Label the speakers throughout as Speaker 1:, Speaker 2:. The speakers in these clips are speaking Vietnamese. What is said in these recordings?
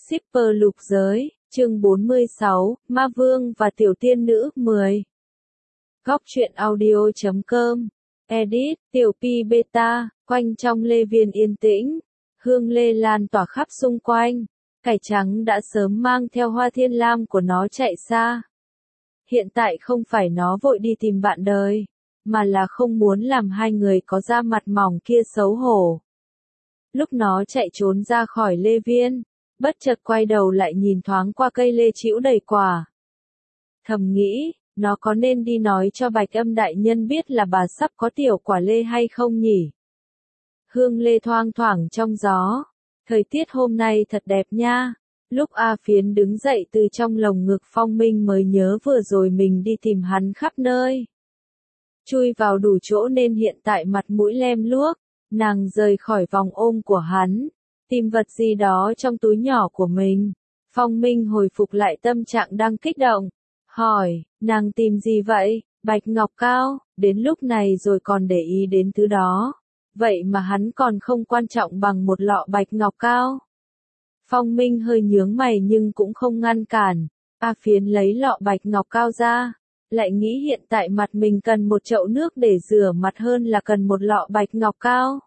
Speaker 1: Shipper lục giới, chương 46, Ma Vương và Tiểu Tiên Nữ 10. Góc truyện audio.com. Edit, Tiểu Pi Beta, quanh trong lê viên yên tĩnh. Hương lê lan tỏa khắp xung quanh. Cải trắng đã sớm mang theo hoa thiên lam của nó chạy xa. Hiện tại không phải nó vội đi tìm bạn đời, mà là không muốn làm hai người có da mặt mỏng kia xấu hổ. Lúc nó chạy trốn ra khỏi lê viên, bất chợt quay đầu lại nhìn thoáng qua cây lê trĩu đầy quả. Thầm nghĩ, nó có nên đi nói cho Bạch Âm đại nhân biết là bà sắp có tiểu quả lê hay không nhỉ? Hương lê thoang thoảng trong gió. Thời tiết hôm nay thật đẹp nha. Lúc A Phiến đứng dậy từ trong lồng ngực Phong Minh mới nhớ vừa rồi mình đi tìm hắn khắp nơi. Chui vào đủ chỗ nên hiện tại mặt mũi lem luốc. Nàng rời khỏi vòng ôm của hắn, tìm vật gì đó trong túi nhỏ của mình. Phong Minh hồi phục lại tâm trạng đang kích động. Hỏi, nàng tìm gì vậy? Bạch ngọc cao, đến lúc này rồi còn để ý đến thứ đó. Vậy mà hắn còn không quan trọng bằng một lọ bạch ngọc cao. Phong Minh hơi nhướng mày nhưng cũng không ngăn cản. A Phiến lấy lọ bạch ngọc cao ra. Lại nghĩ hiện tại mặt mình cần một chậu nước để rửa mặt hơn là cần một lọ bạch ngọc cao.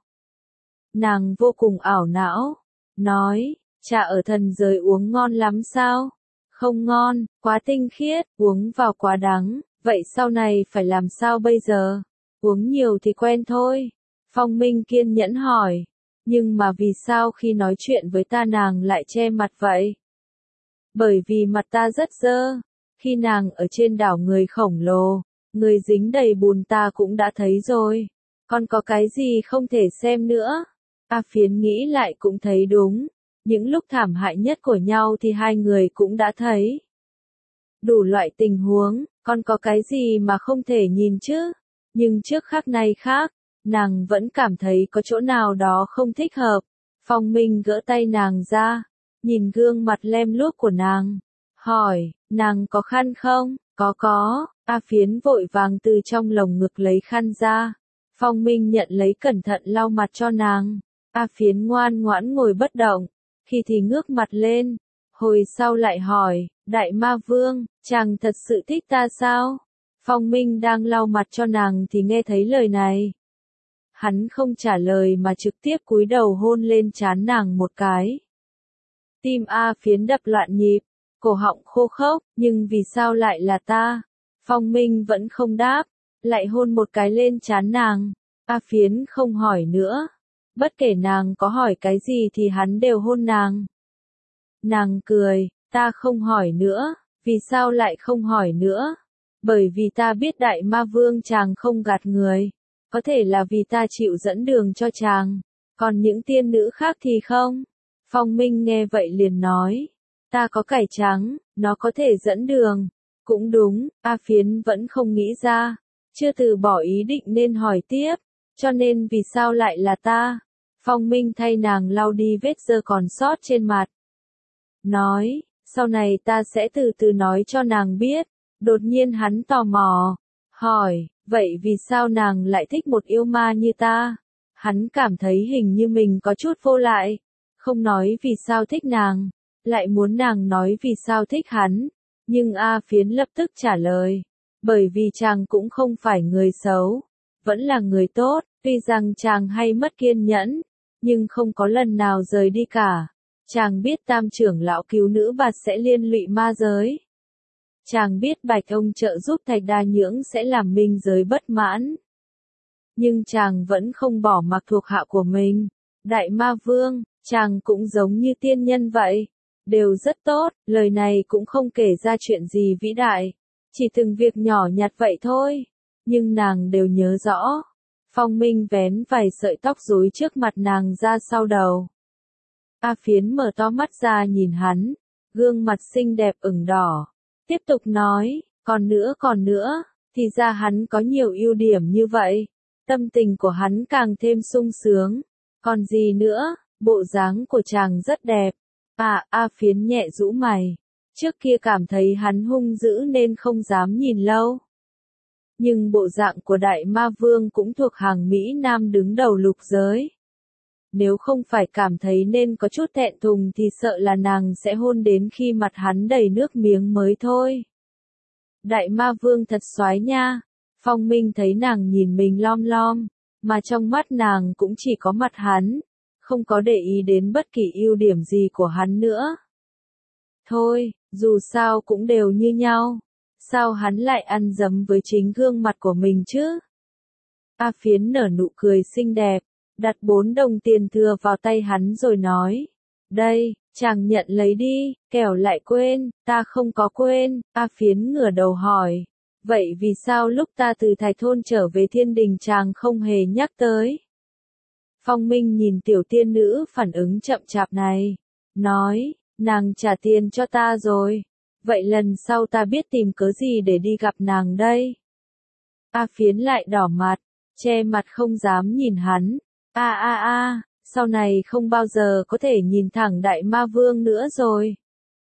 Speaker 1: Nàng vô cùng ảo não. Nói, trà ở thần giới uống ngon lắm sao? Không ngon, quá tinh khiết, uống vào quá đắng. Vậy sau này phải làm sao bây giờ? Uống nhiều thì quen thôi. Phong Minh kiên nhẫn hỏi. Nhưng mà vì sao khi nói chuyện với ta nàng lại che mặt vậy? Bởi vì mặt ta rất dơ. Khi nàng ở trên đảo người khổng lồ, người dính đầy bùn ta cũng đã thấy rồi. Còn có cái gì không thể xem nữa? A Phiến nghĩ lại cũng thấy đúng. Những lúc thảm hại nhất của nhau thì hai người cũng đã thấy. Đủ loại tình huống, còn có cái gì mà không thể nhìn chứ? Nhưng trước khắc này khác, nàng vẫn cảm thấy có chỗ nào đó không thích hợp. Phong Minh gỡ tay nàng ra, nhìn gương mặt lem luốc của nàng. Hỏi, nàng có khăn không? Có. A Phiến vội vàng từ trong lồng ngực lấy khăn ra. Phong Minh nhận lấy cẩn thận lau mặt cho nàng. A Phiến ngoan ngoãn ngồi bất động. Khi thì ngước mặt lên. Hồi sau lại hỏi, Đại Ma Vương, chàng thật sự thích ta sao? Phong Minh đang lau mặt cho nàng thì nghe thấy lời này. Hắn không trả lời mà trực tiếp cúi đầu hôn lên trán nàng một cái. Tim A Phiến đập loạn nhịp. Cổ họng khô khốc, nhưng vì sao lại là ta? Phong Minh vẫn không đáp, lại hôn một cái lên trán nàng. A Phiến không hỏi nữa. Bất kể nàng có hỏi cái gì thì hắn đều hôn nàng. Nàng cười, ta không hỏi nữa. Vì sao lại không hỏi nữa? Bởi vì ta biết Đại Ma Vương chàng không gạt người. Có thể là vì ta chịu dẫn đường cho chàng. Còn những tiên nữ khác thì không. Phong Minh nghe vậy liền nói. Ta có cải trắng, nó có thể dẫn đường. Cũng đúng, A Phiến vẫn không nghĩ ra. Chưa từ bỏ ý định nên hỏi tiếp. Cho nên vì sao lại là ta? Phong Minh thay nàng lau đi vết dơ còn sót trên mặt. Nói, sau này ta sẽ từ từ nói cho nàng biết. Đột nhiên hắn tò mò. Hỏi, vậy vì sao nàng lại thích một yêu ma như ta? Hắn cảm thấy hình như mình có chút vô lại. Không nói vì sao thích nàng. Lại muốn nàng nói vì sao thích hắn. Nhưng A Phiến lập tức trả lời. Bởi vì chàng cũng không phải người xấu. Vẫn là người tốt. Tuy rằng chàng hay mất kiên nhẫn. Nhưng không có lần nào rời đi cả. Chàng biết tam trưởng lão cứu nữ bạt sẽ liên lụy ma giới. Chàng biết Bạch ông trợ giúp Thạch Đa Nhưỡng sẽ làm minh giới bất mãn. Nhưng chàng vẫn không bỏ mặc thuộc hạ của mình. Đại Ma Vương, chàng cũng giống như tiên nhân vậy. Đều rất tốt, lời này cũng không kể ra chuyện gì vĩ đại. Chỉ từng việc nhỏ nhặt vậy thôi. Nhưng nàng đều nhớ rõ. Phong Minh vén vài sợi tóc rối trước mặt nàng ra sau đầu. A Phiến mở to mắt ra nhìn hắn. Gương mặt xinh đẹp ửng đỏ. Tiếp tục nói, còn nữa, thì ra hắn có nhiều ưu điểm như vậy. Tâm tình của hắn càng thêm sung sướng. Còn gì nữa, bộ dáng của chàng rất đẹp. A Phiến nhẹ rũ mày. Trước kia cảm thấy hắn hung dữ nên không dám nhìn lâu. Nhưng bộ dạng của Đại Ma Vương cũng thuộc hàng Mỹ Nam đứng đầu lục giới. nếu không phải cảm thấy nên có chút thẹn thùng thì sợ là nàng sẽ hôn đến khi mặt hắn đầy nước miếng mới thôi. Đại ma vương thật soái nha. Phong Minh thấy nàng nhìn mình lom lom, mà trong mắt nàng cũng chỉ có mặt hắn, không có để ý đến bất kỳ ưu điểm gì của hắn nữa. Thôi, dù sao cũng đều như nhau, sao hắn lại ăn dấm với chính gương mặt của mình chứ? A Phiến nở nụ cười xinh đẹp, đặt 4 đồng tiền thừa vào tay hắn rồi nói, đây, chàng nhận lấy đi, kẻo lại quên. Ta không có quên. A Phiến ngửa đầu hỏi, vậy vì sao lúc ta từ Thạch Thôn trở về Thiên Đình chàng không hề nhắc tới? Phong Minh nhìn tiểu tiên nữ phản ứng chậm chạp này, nói, nàng trả tiền cho ta rồi, vậy lần sau ta biết tìm cớ gì để đi gặp nàng đây? A Phiến lại đỏ mặt, che mặt không dám nhìn hắn. Sau này không bao giờ có thể nhìn thẳng đại ma vương nữa rồi.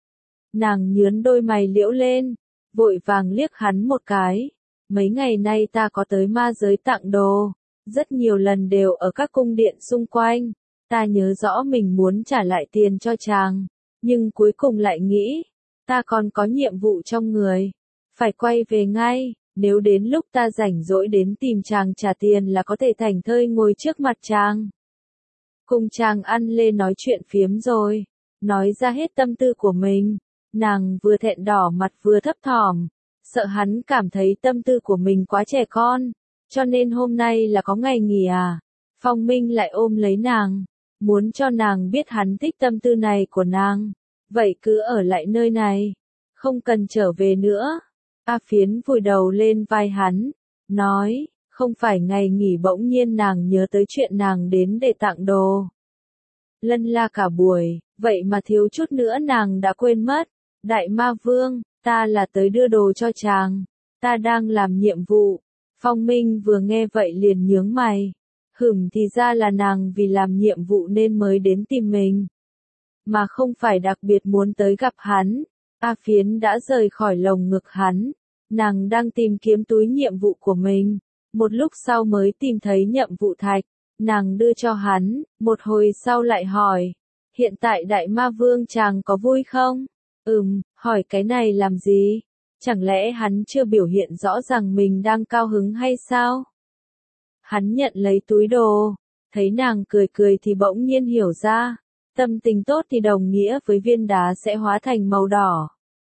Speaker 1: Nàng nhướn đôi mày liễu lên, vội vàng liếc hắn một cái. Mấy ngày nay ta có tới ma giới tặng đồ, rất nhiều lần đều ở các cung điện xung quanh. Ta nhớ rõ mình muốn trả lại tiền cho chàng, nhưng cuối cùng lại nghĩ, ta còn có nhiệm vụ trong người, phải quay về ngay. Nếu đến lúc ta rảnh rỗi đến tìm chàng trả tiền là có thể thảnh thơi ngồi trước mặt chàng, cùng chàng ăn lê nói chuyện phiếm rồi, nói ra hết tâm tư của mình. Nàng vừa thẹn đỏ mặt vừa thấp thỏm, sợ hắn cảm thấy tâm tư của mình quá trẻ con, cho nên hôm nay là có ngày nghỉ à? Phong Minh lại ôm lấy nàng, muốn cho nàng biết hắn thích tâm tư này của nàng, vậy cứ ở lại nơi này, không cần trở về nữa. A Phiến vùi đầu lên vai hắn, nói, không phải ngày nghỉ. Bỗng nhiên nàng nhớ tới chuyện nàng đến để tặng đồ. Lân la cả buổi, vậy mà thiếu chút nữa nàng đã quên mất. Đại ma vương, ta là tới đưa đồ cho chàng, ta đang làm nhiệm vụ. Phong Minh vừa nghe vậy liền nhướng mày. Thì ra là nàng vì làm nhiệm vụ nên mới đến tìm mình, mà không phải đặc biệt muốn tới gặp hắn. A Phiến đã rời khỏi lồng ngực hắn, nàng đang tìm kiếm túi nhiệm vụ của mình, một lúc sau mới tìm thấy nhiệm vụ thạch, nàng đưa cho hắn, một hồi sau lại hỏi, hiện tại đại ma vương chàng có vui không? Hỏi cái này làm gì? Chẳng lẽ hắn chưa biểu hiện rõ rằng mình đang cao hứng hay sao? Hắn nhận lấy túi đồ, thấy nàng cười cười thì bỗng nhiên hiểu ra, tâm tình tốt thì đồng nghĩa với viên đá sẽ hóa thành màu đỏ.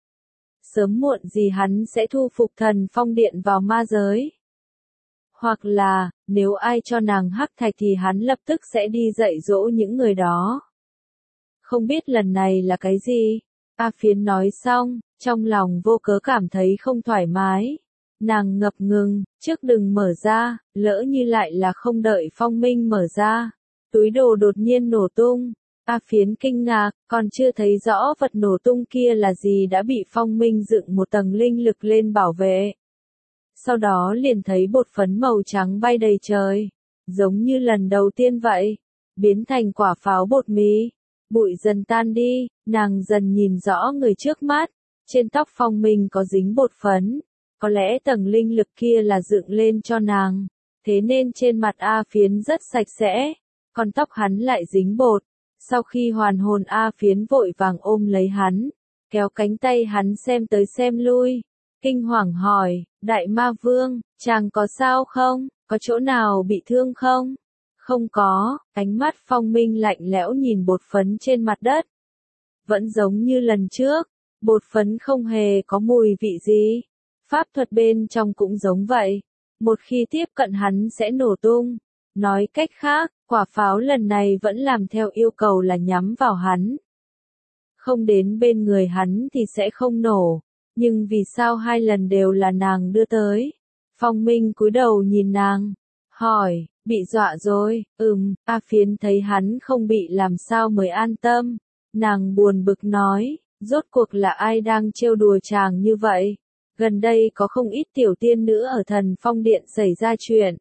Speaker 1: Sớm muộn gì hắn sẽ thu phục Thần Phong Điện vào ma giới. Hoặc là, nếu ai cho nàng hắc thạch thì hắn lập tức sẽ đi dạy dỗ những người đó. Không biết lần này là cái gì? A Phiến nói xong, trong lòng vô cớ cảm thấy không thoải mái. Nàng ngập ngừng, trước đừng mở ra, lỡ như lại là không đợi Phong Minh mở ra. Túi đồ đột nhiên nổ tung. A Phiến kinh ngạc, còn chưa thấy rõ vật nổ tung kia là gì đã bị Phong Minh dựng một tầng linh lực lên bảo vệ. Sau đó liền thấy bột phấn màu trắng bay đầy trời, giống như lần đầu tiên vậy, biến thành quả pháo bột mì. Bụi dần tan đi, nàng dần nhìn rõ người trước mắt, trên tóc Phong Minh có dính bột phấn, có lẽ tầng linh lực kia là dựng lên cho nàng, thế nên trên mặt A Phiến rất sạch sẽ, còn tóc hắn lại dính bột. Sau khi hoàn hồn A Phiến vội vàng ôm lấy hắn, kéo cánh tay hắn xem tới xem lui, kinh hoàng hỏi, đại ma vương, chàng có sao không, có chỗ nào bị thương không? Không có. Ánh mắt Phong Minh lạnh lẽo nhìn bột phấn trên mặt đất. Vẫn giống như lần trước, bột phấn không hề có mùi vị gì. Pháp thuật bên trong cũng giống vậy, một khi tiếp cận hắn sẽ nổ tung. Nói cách khác, quả pháo lần này vẫn làm theo yêu cầu là nhắm vào hắn. Không đến bên người hắn thì sẽ không nổ, nhưng vì sao 2 lần đều là nàng đưa tới? Phong Minh cúi đầu nhìn nàng, hỏi, bị dọa rồi? A Phiến thấy hắn không bị làm sao mới an tâm. Nàng buồn bực nói, rốt cuộc là ai đang trêu đùa chàng như vậy? Gần đây có không ít tiểu tiên nữ ở Thần Phong Điện xảy ra chuyện.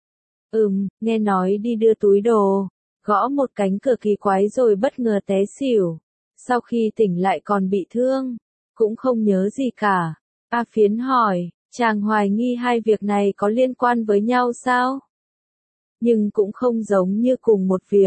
Speaker 1: Nghe nói đi đưa túi đồ, gõ một cánh cửa kỳ quái rồi bất ngờ té xỉu. Sau khi tỉnh lại còn bị thương, cũng không nhớ gì cả. A Phiến hỏi, chàng hoài nghi 2 việc này có liên quan với nhau sao? Nhưng cũng không giống như cùng một việc.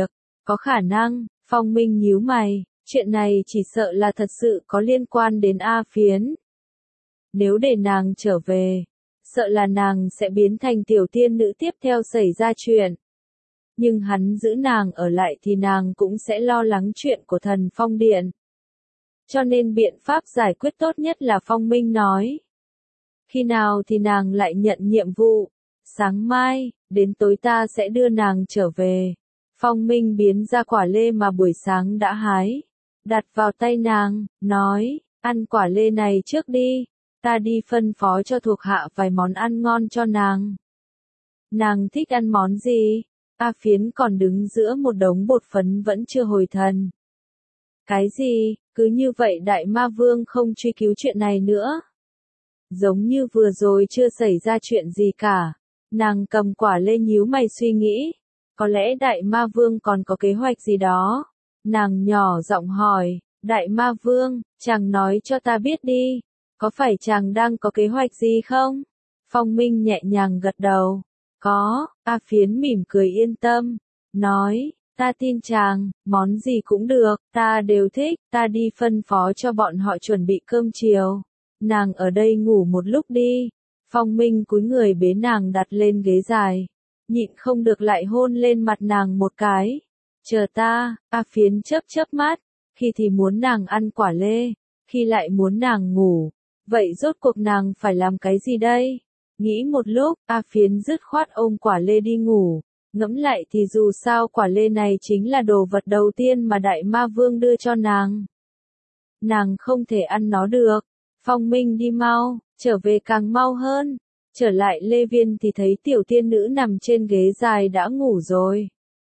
Speaker 1: Có khả năng, Phong Minh nhíu mày, chuyện này chỉ sợ là thật sự có liên quan đến A Phiến. Nếu để nàng trở về, sợ là nàng sẽ biến thành tiểu tiên nữ tiếp theo xảy ra chuyện. Nhưng hắn giữ nàng ở lại thì nàng cũng sẽ lo lắng chuyện của Thần Phong Điện. Cho nên biện pháp giải quyết tốt nhất là Phong Minh nói. Khi nào thì nàng lại nhận nhiệm vụ? Sáng mai, đến tối ta sẽ đưa nàng trở về. Phong Minh biến ra quả lê mà buổi sáng đã hái, đặt vào tay nàng, nói, ăn quả lê này trước đi, ta đi phân phó cho thuộc hạ vài món ăn ngon cho nàng. Nàng thích ăn món gì? A Phiến còn đứng giữa một đống bột phấn vẫn chưa hồi thần. Cái gì? Cứ như vậy Đại Ma Vương không truy cứu chuyện này nữa. Giống như vừa rồi chưa xảy ra chuyện gì cả. Nàng cầm quả lê nhíu mày suy nghĩ. Có lẽ Đại Ma Vương còn có kế hoạch gì đó. Nàng nhỏ giọng hỏi, Đại Ma Vương, chàng nói cho ta biết đi. Có phải chàng đang có kế hoạch gì không? Phong Minh nhẹ nhàng gật đầu. Có, A Phiến mỉm cười yên tâm. Nói, ta tin chàng, món gì cũng được, ta đều thích, ta đi phân phó cho bọn họ chuẩn bị cơm chiều. Nàng ở đây ngủ một lúc đi. Phong Minh cúi người bế nàng đặt lên ghế dài. Nhịn không được lại hôn lên mặt nàng một cái. Chờ ta, A Phiến chớp chớp mắt. Khi thì muốn nàng ăn quả lê, khi lại muốn nàng ngủ. Vậy rốt cuộc nàng phải làm cái gì đây? Nghĩ một lúc, A Phiến dứt khoát ôm quả lê đi ngủ. Ngẫm lại thì dù sao quả lê này chính là đồ vật đầu tiên mà Đại Ma Vương đưa cho nàng. Nàng không thể ăn nó được. Phong Minh đi mau, trở về càng mau hơn. Trở lại Lê Viên thì thấy tiểu tiên nữ nằm trên ghế dài đã ngủ rồi.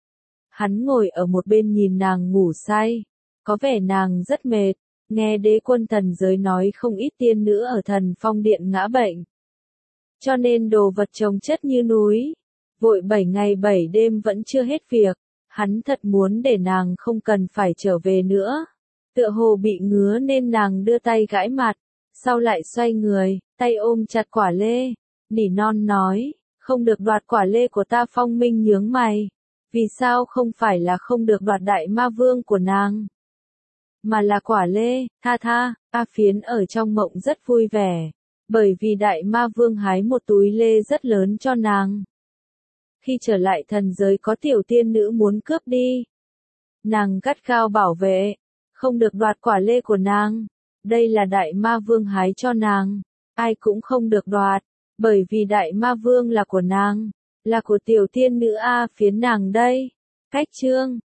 Speaker 1: Hắn ngồi ở một bên nhìn nàng ngủ say. Có vẻ nàng rất mệt. Nghe Đế Quân thần giới nói không ít tiên nữ ở Thần Phong Điện ngã bệnh. Cho nên đồ vật chồng chất như núi. Vội 7 ngày 7 đêm vẫn chưa hết việc. Hắn thật muốn để nàng không cần phải trở về nữa. Tựa hồ bị ngứa nên nàng đưa tay gãi mặt. Sau lại xoay người, tay ôm chặt quả lê. Nỉ non nói, không được đoạt quả lê của ta. Phong Minh nhướng mày. Vì sao không phải là không được đoạt Đại Ma Vương của nàng? Mà là quả lê, tha. A Phiến ở trong mộng rất vui vẻ. Bởi vì Đại Ma Vương hái một túi lê rất lớn cho nàng. Khi trở lại thần giới có tiểu tiên nữ muốn cướp đi. Nàng gắt gao bảo vệ. Không được đoạt quả lê của nàng. Đây là Đại Ma Vương hái cho nàng. Ai cũng không được đoạt. Bởi vì Đại Ma Vương là của nàng. Là của tiểu tiên nữ A Phiến nàng đây. Cách chương